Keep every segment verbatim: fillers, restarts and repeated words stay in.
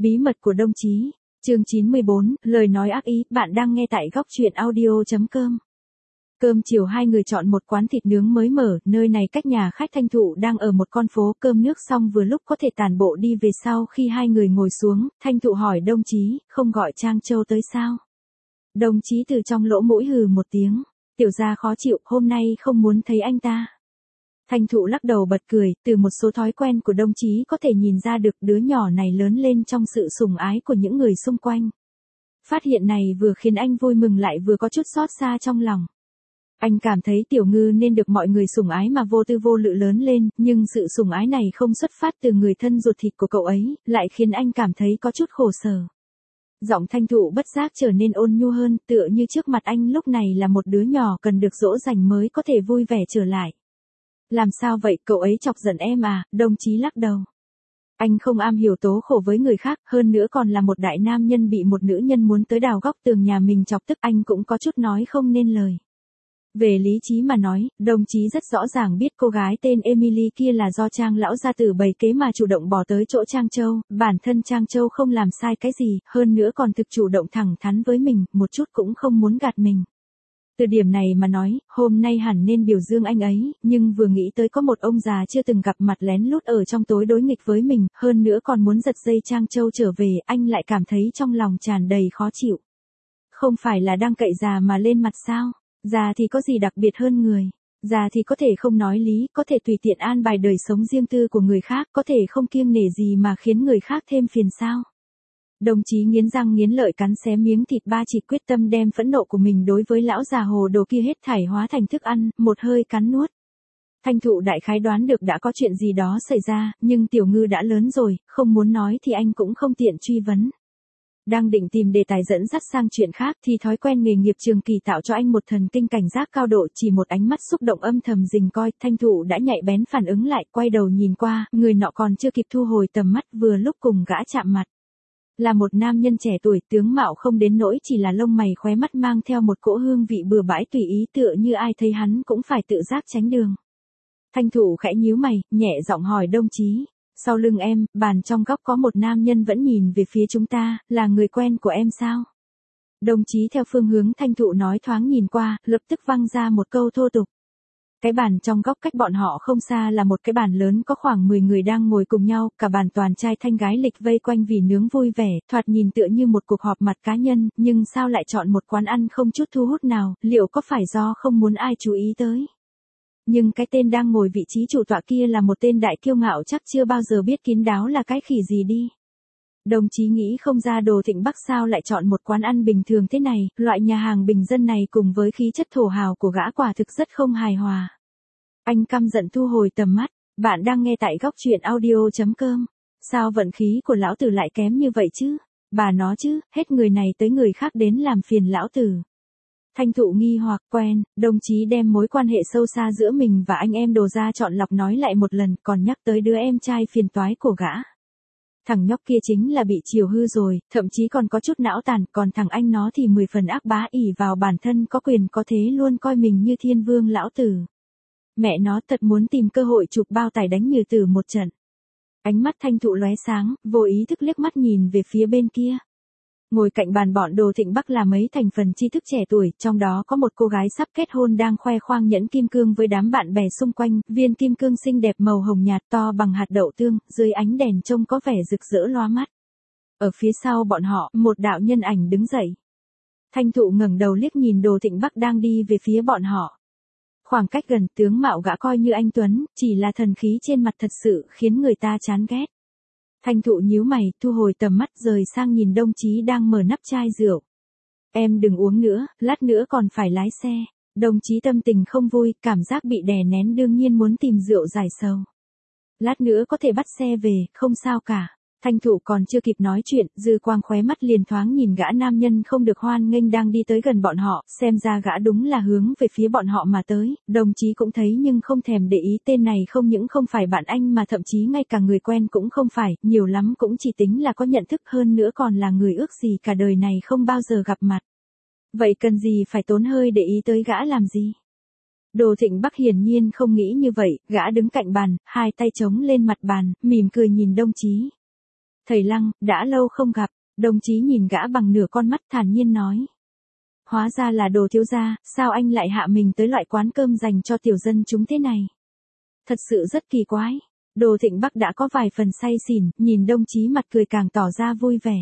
Bí mật của đồng chí. Chương chín mươi bốn, lời nói ác ý, bạn đang nghe tại góc truyện audio chấm com. Cơm chiều hai người chọn một quán thịt nướng mới mở, nơi này cách nhà khách Thanh Thụ đang ở một con phố. Cơm nước xong vừa lúc có thể tản bộ đi về. Sau khi hai người ngồi xuống, Thanh Thụ hỏi đồng chí, không gọi Trang Châu tới sao? Đồng chí từ trong lỗ mũi hừ một tiếng, tiểu gia khó chịu, hôm nay không muốn thấy anh ta. Thanh Thụ lắc đầu bật cười, từ một số thói quen của đồng chí có thể nhìn ra được đứa nhỏ này lớn lên trong sự sủng ái của những người xung quanh. Phát hiện này vừa khiến anh vui mừng lại vừa có chút xót xa trong lòng. Anh cảm thấy Tiểu Ngư nên được mọi người sủng ái mà vô tư vô lự lớn lên, nhưng sự sủng ái này không xuất phát từ người thân ruột thịt của cậu ấy, lại khiến anh cảm thấy có chút khổ sở. Giọng Thanh Thụ bất giác trở nên ôn nhu hơn, tựa như trước mặt anh lúc này là một đứa nhỏ cần được dỗ dành mới có thể vui vẻ trở lại. Làm sao vậy, cậu ấy chọc giận em à? Đồng chí lắc đầu. Anh không am hiểu tố khổ với người khác, hơn nữa còn là một đại nam nhân bị một nữ nhân muốn tới đào góc tường nhà mình chọc tức, anh cũng có chút nói không nên lời. Về lý trí mà nói, đồng chí rất rõ ràng biết cô gái tên Emily kia là do Trang lão gia tử bày kế mà chủ động bỏ tới chỗ Trang Châu, bản thân Trang Châu không làm sai cái gì, hơn nữa còn thực chủ động thẳng thắn với mình, một chút cũng không muốn gạt mình. Từ điểm này mà nói, hôm nay hẳn nên biểu dương anh ấy, nhưng vừa nghĩ tới có một ông già chưa từng gặp mặt lén lút ở trong tối đối nghịch với mình, hơn nữa còn muốn giật dây Trang Châu trở về, anh lại cảm thấy trong lòng tràn đầy khó chịu. Không phải là đang cậy già mà lên mặt sao? Già thì có gì đặc biệt hơn người? Già thì có thể không nói lý, có thể tùy tiện an bài đời sống riêng tư của người khác, có thể không kiêng nể gì mà khiến người khác thêm phiền sao? Đồng chí nghiến răng nghiến lợi cắn xé miếng thịt ba chỉ quyết tâm đem phẫn nộ của mình đối với lão già hồ đồ kia hết thảy hóa thành thức ăn, một hơi cắn nuốt. Thanh Thụ đại khái đoán được đã có chuyện gì đó xảy ra, nhưng Tiểu Ngư đã lớn rồi, không muốn nói thì anh cũng không tiện truy vấn. Đang định tìm đề tài dẫn dắt sang chuyện khác thì thói quen nghề nghiệp trường kỳ tạo cho anh một thần kinh cảnh giác cao độ, chỉ một ánh mắt xúc động âm thầm rình coi, Thanh Thụ đã nhạy bén phản ứng lại, quay đầu nhìn qua, người nọ còn chưa kịp thu hồi tầm mắt vừa lúc cùng gã chạm mặt. Là một nam nhân trẻ tuổi, tướng mạo không đến nỗi chỉ là lông mày khóe mắt mang theo một cỗ hương vị bừa bãi tùy ý, tựa như ai thấy hắn cũng phải tự giác tránh đường. Thanh Thụ khẽ nhíu mày, nhẹ giọng hỏi đồng chí, sau lưng em, bàn trong góc có một nam nhân vẫn nhìn về phía chúng ta, là người quen của em sao? Đồng chí theo phương hướng Thanh Thụ nói thoáng nhìn qua, lập tức văng ra một câu thô tục. Cái bàn trong góc cách bọn họ không xa là một cái bàn lớn có khoảng mười người đang ngồi cùng nhau, cả bàn toàn trai thanh gái lịch vây quanh vì nướng vui vẻ, thoạt nhìn tựa như một cuộc họp mặt cá nhân, nhưng sao lại chọn một quán ăn không chút thu hút nào, liệu có phải do không muốn ai chú ý tới? Nhưng cái tên đang ngồi vị trí chủ tọa kia là một tên đại kiêu ngạo chắc chưa bao giờ biết kín đáo là cái khỉ gì đi. Đồng chí nghĩ không ra Đồ Thịnh Bắc sao lại chọn một quán ăn bình thường thế này, loại nhà hàng bình dân này cùng với khí chất thổ hào của gã quả thực rất không hài hòa. Anh căm giận thu hồi tầm mắt, bạn đang nghe tại góc truyện audio chấm com. Sao vận khí của lão tử lại kém như vậy chứ? Bà nó chứ, hết người này tới người khác đến làm phiền lão tử. Thanh Thụ nghi hoặc quen, đồng chí đem mối quan hệ sâu xa giữa mình và anh em Đồ ra chọn lọc nói lại một lần, còn nhắc tới đứa em trai phiền toái của gã. Thằng nhóc kia chính là bị chiều hư rồi, thậm chí còn có chút não tàn, còn thằng anh nó thì mười phần ác bá, ỷ vào bản thân có quyền có thế luôn coi mình như thiên vương lão tử. Mẹ nó thật muốn tìm cơ hội chụp bao tải đánh Nhừ Tử một trận. Ánh mắt Thanh Thụ lóe sáng, vô ý thức liếc mắt nhìn về phía bên kia. Ngồi cạnh bàn bọn Đồ Thịnh Bắc là mấy thành phần tri thức trẻ tuổi, trong đó có một cô gái sắp kết hôn đang khoe khoang nhẫn kim cương với đám bạn bè xung quanh, viên kim cương xinh đẹp màu hồng nhạt to bằng hạt đậu tương, dưới ánh đèn trông có vẻ rực rỡ lóa mắt. Ở phía sau bọn họ, một đạo nhân ảnh đứng dậy. Thanh Thụ ngẩng đầu liếc nhìn Đồ Thịnh Bắc đang đi về phía bọn họ. Khoảng cách gần, tướng mạo gã coi như anh tuấn, chỉ là thần khí trên mặt thật sự khiến người ta chán ghét. Thanh Thụ nhíu mày, thu hồi tầm mắt rời sang nhìn đồng chí đang mở nắp chai rượu. Em đừng uống nữa, lát nữa còn phải lái xe. Đồng chí tâm tình không vui, cảm giác bị đè nén đương nhiên muốn tìm rượu giải sầu. Lát nữa có thể bắt xe về, không sao cả. Thanh Thụ còn chưa kịp nói chuyện, dư quang khóe mắt liền thoáng nhìn gã nam nhân không được hoan nghênh đang đi tới gần bọn họ, xem ra gã đúng là hướng về phía bọn họ mà tới, đồng chí cũng thấy nhưng không thèm để ý, tên này không những không phải bạn anh mà thậm chí ngay cả người quen cũng không phải, nhiều lắm cũng chỉ tính là có nhận thức, hơn nữa còn là người ước gì cả đời này không bao giờ gặp mặt. Vậy cần gì phải tốn hơi để ý tới gã làm gì? Đồ Thịnh Bắc hiển nhiên không nghĩ như vậy, gã đứng cạnh bàn, hai tay chống lên mặt bàn, mỉm cười nhìn đồng chí. Thầy Lăng, đã lâu không gặp, đồng chí nhìn gã bằng nửa con mắt thản nhiên nói. Hóa ra là Đồ thiếu gia, sao anh lại hạ mình tới loại quán cơm dành cho tiểu dân chúng thế này? Thật sự rất kỳ quái. Đồ Thịnh Bắc đã có vài phần say xỉn, nhìn đồng chí mặt cười càng tỏ ra vui vẻ.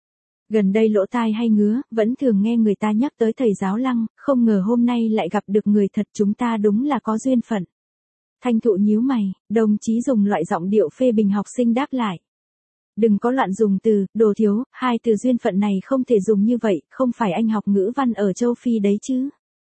Gần đây lỗ tai hay ngứa, vẫn thường nghe người ta nhắc tới thầy giáo Lăng, không ngờ hôm nay lại gặp được người thật, chúng ta đúng là có duyên phận. Thanh Thụ nhíu mày, đồng chí dùng loại giọng điệu phê bình học sinh đáp lại. Đừng có loạn dùng từ, Đồ thiếu, hai từ duyên phận này không thể dùng như vậy, không phải anh học ngữ văn ở châu Phi đấy chứ.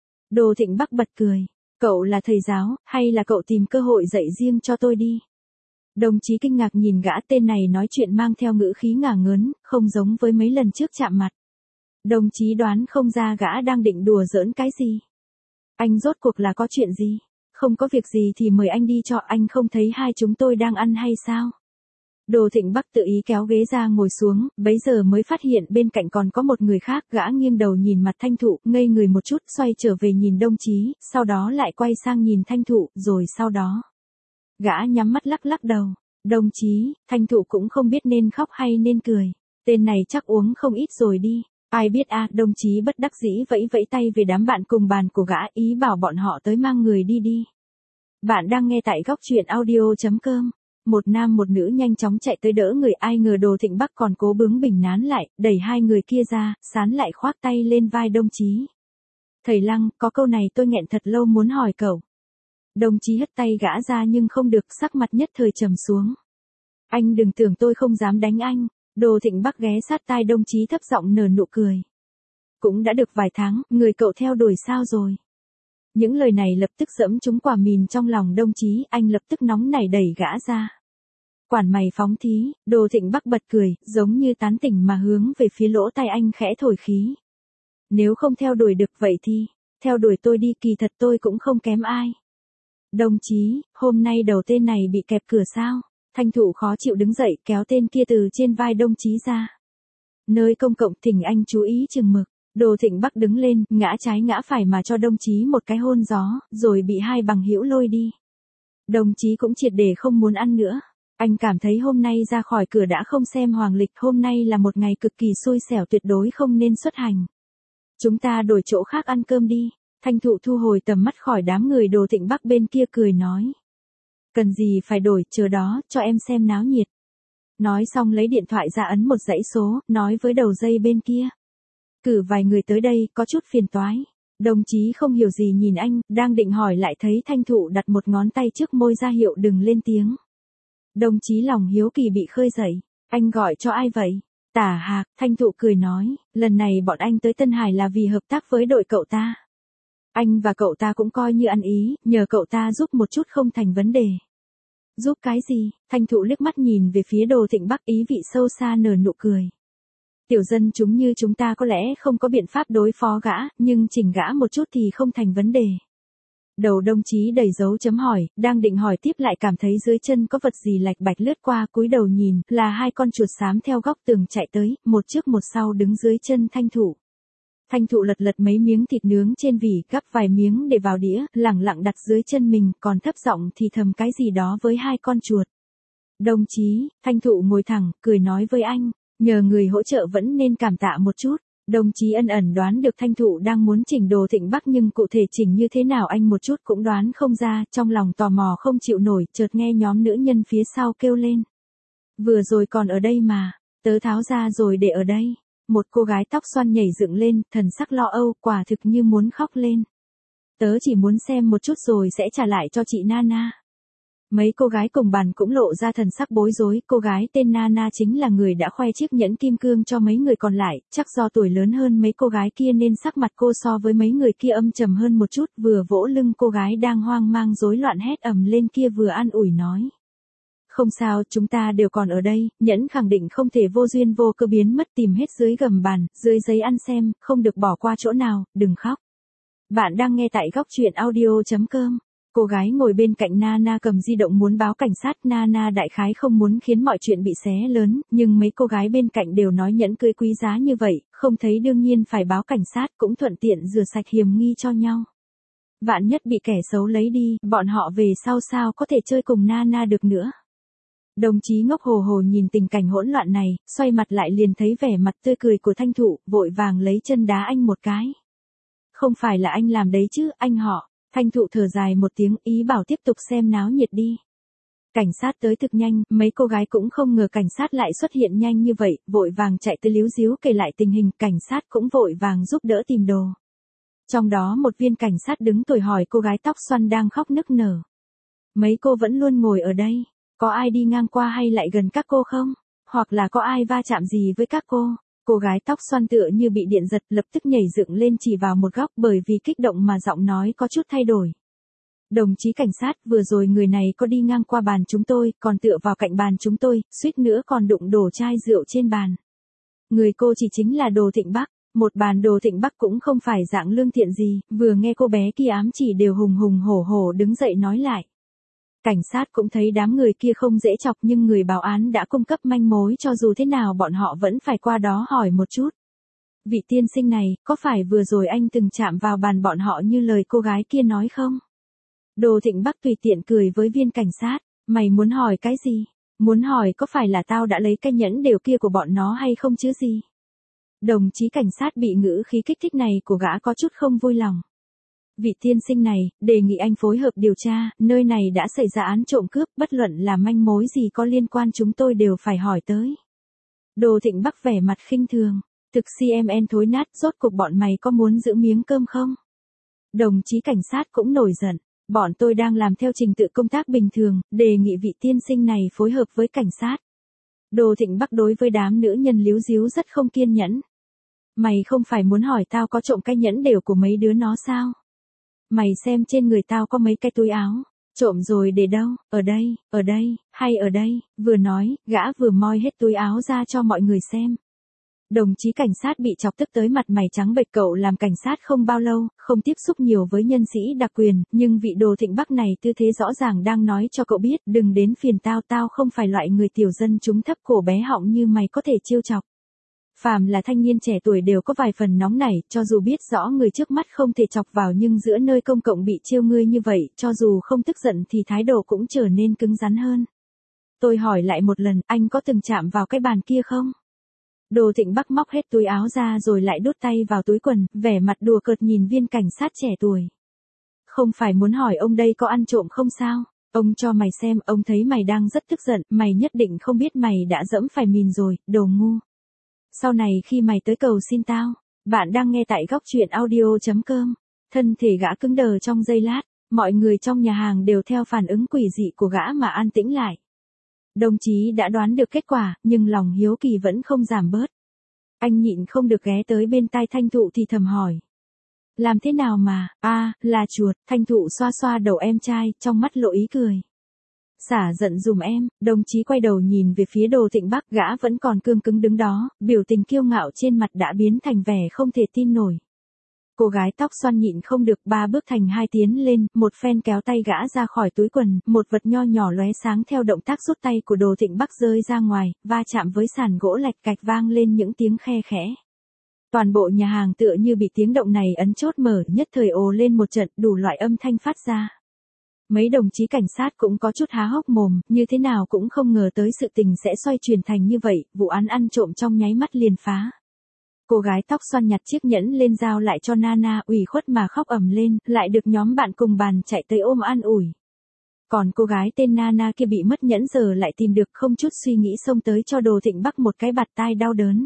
Đồ Thịnh Bắc bật cười, cậu là thầy giáo, hay là cậu tìm cơ hội dạy riêng cho tôi đi. Đồng chí kinh ngạc nhìn gã, tên này nói chuyện mang theo ngữ khí ngả ngớn, không giống với mấy lần trước chạm mặt. Đồng chí đoán không ra gã đang định đùa giỡn cái gì. Anh rốt cuộc là có chuyện gì? Không có việc gì thì mời anh đi cho, anh không thấy hai chúng tôi đang ăn hay sao? Đồ Thịnh Bắc tự ý kéo ghế ra ngồi xuống, bấy giờ mới phát hiện bên cạnh còn có một người khác, gã nghiêng đầu nhìn mặt Thanh Thụ, ngây người một chút, xoay trở về nhìn đồng chí, sau đó lại quay sang nhìn Thanh Thụ, rồi sau đó. Gã nhắm mắt lắc lắc đầu, đồng chí, Thanh Thụ cũng không biết nên khóc hay nên cười, tên này chắc uống không ít rồi đi, ai biết a, đồng chí bất đắc dĩ vẫy vẫy tay về đám bạn cùng bàn của gã, ý bảo bọn họ tới mang người đi đi. Bạn đang nghe tại góc truyện audio chấm com. Một nam một nữ nhanh chóng chạy tới đỡ người, ai ngờ Đồ Thịnh Bắc còn cố bướng bỉnh nán lại, đẩy hai người kia ra, sán lại khoác tay lên vai đồng chí. Thầy Lăng, có câu này tôi nghẹn thật lâu muốn hỏi cậu. Đồng chí hất tay gã ra nhưng không được, sắc mặt nhất thời trầm xuống. Anh đừng tưởng tôi không dám đánh anh. Đồ Thịnh Bắc ghé sát tai đồng chí thấp giọng nở nụ cười. Cũng đã được vài tháng, người cậu theo đuổi sao rồi? Những lời này lập tức giẫm trúng quả mìn trong lòng đồng chí, anh lập tức nóng nảy đẩy gã ra. Quản mày phóng thí, Đồ Thịnh Bắc bật cười, giống như tán tỉnh mà hướng về phía lỗ tai anh khẽ thổi khí. Nếu không theo đuổi được vậy thì, theo đuổi tôi đi, kỳ thật tôi cũng không kém ai. Đồng chí, hôm nay đầu tên này bị kẹp cửa sao? Thanh Thụ khó chịu đứng dậy, kéo tên kia từ trên vai đồng chí ra. Nơi công cộng, thỉnh anh chú ý chừng mực. Đồ Thịnh Bắc đứng lên, ngã trái ngã phải mà cho đồng chí một cái hôn gió, rồi bị hai bằng hữu lôi đi. Đồng chí cũng triệt để không muốn ăn nữa. Anh cảm thấy hôm nay ra khỏi cửa đã không xem hoàng lịch, hôm nay là một ngày cực kỳ xui xẻo, tuyệt đối không nên xuất hành. Chúng ta đổi chỗ khác ăn cơm đi. Thanh Thụ thu hồi tầm mắt khỏi đám người Đồ Thịnh Bắc bên kia cười nói. Cần gì phải đổi, chờ đó, cho em xem náo nhiệt. Nói xong lấy điện thoại ra ấn một dãy số, nói với đầu dây bên kia. Cử vài người tới đây, có chút phiền toái. Đồng chí không hiểu gì nhìn anh, đang định hỏi lại thấy Thanh Thụ đặt một ngón tay trước môi ra hiệu đừng lên tiếng. Đồng chí lòng hiếu kỳ bị khơi dậy. Anh gọi cho ai vậy? Tả Hạc. Thanh Thụ cười nói, lần này bọn anh tới Tân Hải là vì hợp tác với đội cậu ta. Anh và cậu ta cũng coi như ăn ý, nhờ cậu ta giúp một chút không thành vấn đề. Giúp cái gì? Thanh Thụ liếc mắt nhìn về phía Đồ Thịnh Bắc, ý vị sâu xa nở nụ cười. Tiểu dân chúng như chúng ta có lẽ không có biện pháp đối phó gã, nhưng chỉnh gã một chút thì không thành vấn đề. Đầu đồng chí đầy dấu chấm hỏi, đang định hỏi tiếp lại cảm thấy dưới chân có vật gì lạch bạch lướt qua, cúi đầu nhìn, là hai con chuột xám theo góc tường chạy tới, một trước một sau đứng dưới chân Thanh Thụ. Thanh Thụ lật lật mấy miếng thịt nướng trên vỉ, gắp vài miếng để vào đĩa, lẳng lặng đặt dưới chân mình, còn thấp giọng thì thầm cái gì đó với hai con chuột. Đồng chí, Thanh Thụ ngồi thẳng, cười nói với anh, nhờ người hỗ trợ vẫn nên cảm tạ một chút. Đồng chí ân ẩn đoán được Thanh Thụ đang muốn chỉnh Đồ Thịnh Bắc, nhưng cụ thể chỉnh như thế nào anh một chút cũng đoán không ra, trong lòng tò mò không chịu nổi, chợt nghe nhóm nữ nhân phía sau kêu lên. Vừa rồi còn ở đây mà, tớ tháo ra rồi để ở đây. Một cô gái tóc xoăn nhảy dựng lên, thần sắc lo âu, quả thực như muốn khóc lên. Tớ chỉ muốn xem một chút rồi sẽ trả lại cho chị Nana. Mấy cô gái cùng bàn cũng lộ ra thần sắc bối rối, cô gái tên Nana chính là người đã khoe chiếc nhẫn kim cương cho mấy người còn lại, chắc do tuổi lớn hơn mấy cô gái kia nên sắc mặt cô so với mấy người kia âm trầm hơn một chút, vừa vỗ lưng cô gái đang hoang mang rối loạn hét ầm lên kia vừa an ủi nói. Không sao, chúng ta đều còn ở đây, nhẫn khẳng định không thể vô duyên vô cơ biến mất, tìm hết dưới gầm bàn, dưới giấy ăn xem, không được bỏ qua chỗ nào, đừng khóc. Bạn đang nghe tại góc truyện audio chấm com. Cô gái ngồi bên cạnh Nana cầm di động muốn báo cảnh sát, Nana đại khái không muốn khiến mọi chuyện bị xé lớn, nhưng mấy cô gái bên cạnh đều nói nhẫn cưới quý giá như vậy, không thấy đương nhiên phải báo cảnh sát, cũng thuận tiện rửa sạch hiểm nghi cho nhau. Vạn nhất bị kẻ xấu lấy đi, bọn họ về sau sao có thể chơi cùng Nana được nữa. Đồng chí ngốc hồ hồ nhìn tình cảnh hỗn loạn này, xoay mặt lại liền thấy vẻ mặt tươi cười của Thanh Thụ, vội vàng lấy chân đá anh một cái. Không phải là anh làm đấy chứ, anh họ. Thanh Thụ thở dài một tiếng, ý bảo tiếp tục xem náo nhiệt đi. Cảnh sát tới thực nhanh, mấy cô gái cũng không ngờ cảnh sát lại xuất hiện nhanh như vậy, vội vàng chạy tới líu díu kể lại tình hình, cảnh sát cũng vội vàng giúp đỡ tìm đồ. Trong đó một viên cảnh sát đứng tuổi hỏi cô gái tóc xoăn đang khóc nức nở. Mấy cô vẫn luôn ngồi ở đây, có ai đi ngang qua hay lại gần các cô không? Hoặc là có ai va chạm gì với các cô? Cô gái tóc xoăn tựa như bị điện giật, lập tức nhảy dựng lên chỉ vào một góc, bởi vì kích động mà giọng nói có chút thay đổi. Đồng chí cảnh sát, vừa rồi người này có đi ngang qua bàn chúng tôi, còn tựa vào cạnh bàn chúng tôi, suýt nữa còn đụng đổ chai rượu trên bàn. Người cô chỉ chính là Đồ Thịnh Bắc. Một bàn Đồ Thịnh Bắc cũng không phải dạng lương thiện gì, vừa nghe cô bé kia ám chỉ đều hùng hùng hổ hổ đứng dậy nói lại. Cảnh sát cũng thấy đám người kia không dễ chọc, nhưng người báo án đã cung cấp manh mối, cho dù thế nào bọn họ vẫn phải qua đó hỏi một chút. Vị tiên sinh này, có phải vừa rồi anh từng chạm vào bàn bọn họ như lời cô gái kia nói không? Đồ Thịnh Bắc tùy tiện cười với viên cảnh sát, mày muốn hỏi cái gì? Muốn hỏi có phải là tao đã lấy cái nhẫn đều kia của bọn nó hay không chứ gì? Đồng chí cảnh sát bị ngữ khí kích thích này của gã có chút không vui lòng. Vị tiên sinh này, đề nghị anh phối hợp điều tra, nơi này đã xảy ra án trộm cướp, bất luận là manh mối gì có liên quan chúng tôi đều phải hỏi tới. Đồ Thịnh Bắc vẻ mặt khinh thường, thực xê em en thối nát, rốt cuộc bọn mày có muốn giữ miếng cơm không? Đồng chí cảnh sát cũng nổi giận, bọn tôi đang làm theo trình tự công tác bình thường, đề nghị vị tiên sinh này phối hợp với cảnh sát. Đồ Thịnh Bắc đối với đám nữ nhân líu díu rất không kiên nhẫn. Mày không phải muốn hỏi tao có trộm cái nhẫn đều của mấy đứa nó sao? Mày xem trên người tao có mấy cái túi áo, trộm rồi để đâu, ở đây, ở đây, hay ở đây, vừa nói, gã vừa moi hết túi áo ra cho mọi người xem. Đồng chí cảnh sát bị chọc tức tới mặt mày trắng bệch, cậu làm cảnh sát không bao lâu, không tiếp xúc nhiều với nhân sĩ đặc quyền, nhưng vị Đồ Thịnh Bắc này tư thế rõ ràng đang nói cho cậu biết, đừng đến phiền tao, tao không phải loại người tiểu dân chúng thấp cổ bé họng như mày có thể trêu chọc. Phàm là thanh niên trẻ tuổi đều có vài phần nóng nảy, cho dù biết rõ người trước mắt không thể chọc vào nhưng giữa nơi công cộng bị trêu ngươi như vậy, cho dù không tức giận thì thái độ cũng trở nên cứng rắn hơn. Tôi hỏi lại một lần, anh có từng chạm vào cái bàn kia không? Đồ Thịnh Bắc móc hết túi áo ra rồi lại đút tay vào túi quần, vẻ mặt đùa cợt nhìn viên cảnh sát trẻ tuổi. Không phải muốn hỏi ông đây có ăn trộm không sao? Ông cho mày xem, ông thấy mày đang rất tức giận, mày nhất định không biết mày đã dẫm phải mìn rồi, đồ ngu. Sau này khi mày tới cầu xin tao, bạn đang nghe tại góc truyện audio chấm com. Thân thể gã cứng đờ trong giây lát, mọi người trong nhà hàng đều theo phản ứng quỷ dị của gã mà an tĩnh lại. Đồng chí đã đoán được kết quả, nhưng lòng hiếu kỳ vẫn không giảm bớt. Anh nhịn không được ghé tới bên tai Thanh Thụ thì thầm hỏi. Làm thế nào mà, a à, là chuột, Thanh Thụ xoa xoa đầu em trai, trong mắt lộ ý cười. Xả giận dùm em, đồng chí quay đầu nhìn về phía Đồ Thịnh Bắc, gã vẫn còn cương cứng đứng đó, biểu tình kiêu ngạo trên mặt đã biến thành vẻ không thể tin nổi. Cô gái tóc xoăn nhịn không được, ba bước thành hai tiến lên, một phen kéo tay gã ra khỏi túi quần, một vật nho nhỏ lóe sáng theo động tác rút tay của Đồ Thịnh Bắc rơi ra ngoài, va chạm với sàn gỗ lạch cạch vang lên những tiếng khe khẽ. Toàn bộ nhà hàng tựa như bị tiếng động này ấn chốt mở, nhất thời ồ lên một trận, đủ loại âm thanh phát ra. Mấy đồng chí cảnh sát cũng có chút há hốc mồm, như thế nào cũng không ngờ tới sự tình sẽ xoay chuyển thành như vậy, vụ án ăn trộm trong nháy mắt liền phá. Cô gái tóc xoăn nhặt chiếc nhẫn lên giao lại cho Nana, ủy khuất mà khóc ầm lên, lại được nhóm bạn cùng bàn chạy tới ôm an ủi. Còn cô gái tên Nana kia bị mất nhẫn giờ lại tìm được, không chút suy nghĩ xông tới cho Đồ Thịnh Bắc một cái bạt tai đau đớn.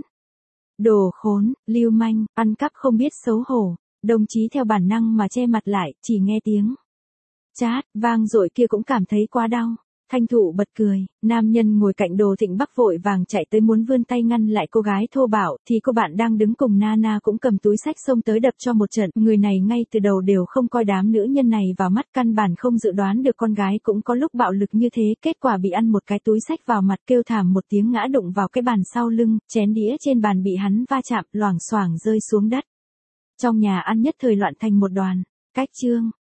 Đồ khốn, lưu manh, ăn cắp không biết xấu hổ. Đồng chí theo bản năng mà che mặt lại, chỉ nghe tiếng chát vang dội kia cũng cảm thấy quá đau. Thanh Thụ bật cười, nam nhân ngồi cạnh Đồ Thịnh Bắc vội vàng chạy tới muốn vươn tay ngăn lại cô gái thô bạo, thì cô bạn đang đứng cùng Nana cũng cầm túi xách xông tới đập cho một trận. Người này ngay từ đầu đều không coi đám nữ nhân này vào mắt, căn bản không dự đoán được con gái cũng có lúc bạo lực như thế, kết quả bị ăn một cái túi xách vào mặt, kêu thảm một tiếng ngã đụng vào cái bàn sau lưng, chén đĩa trên bàn bị hắn va chạm, loảng xoảng rơi xuống đất. Trong nhà ăn nhất thời loạn thành một đoàn. Cách chương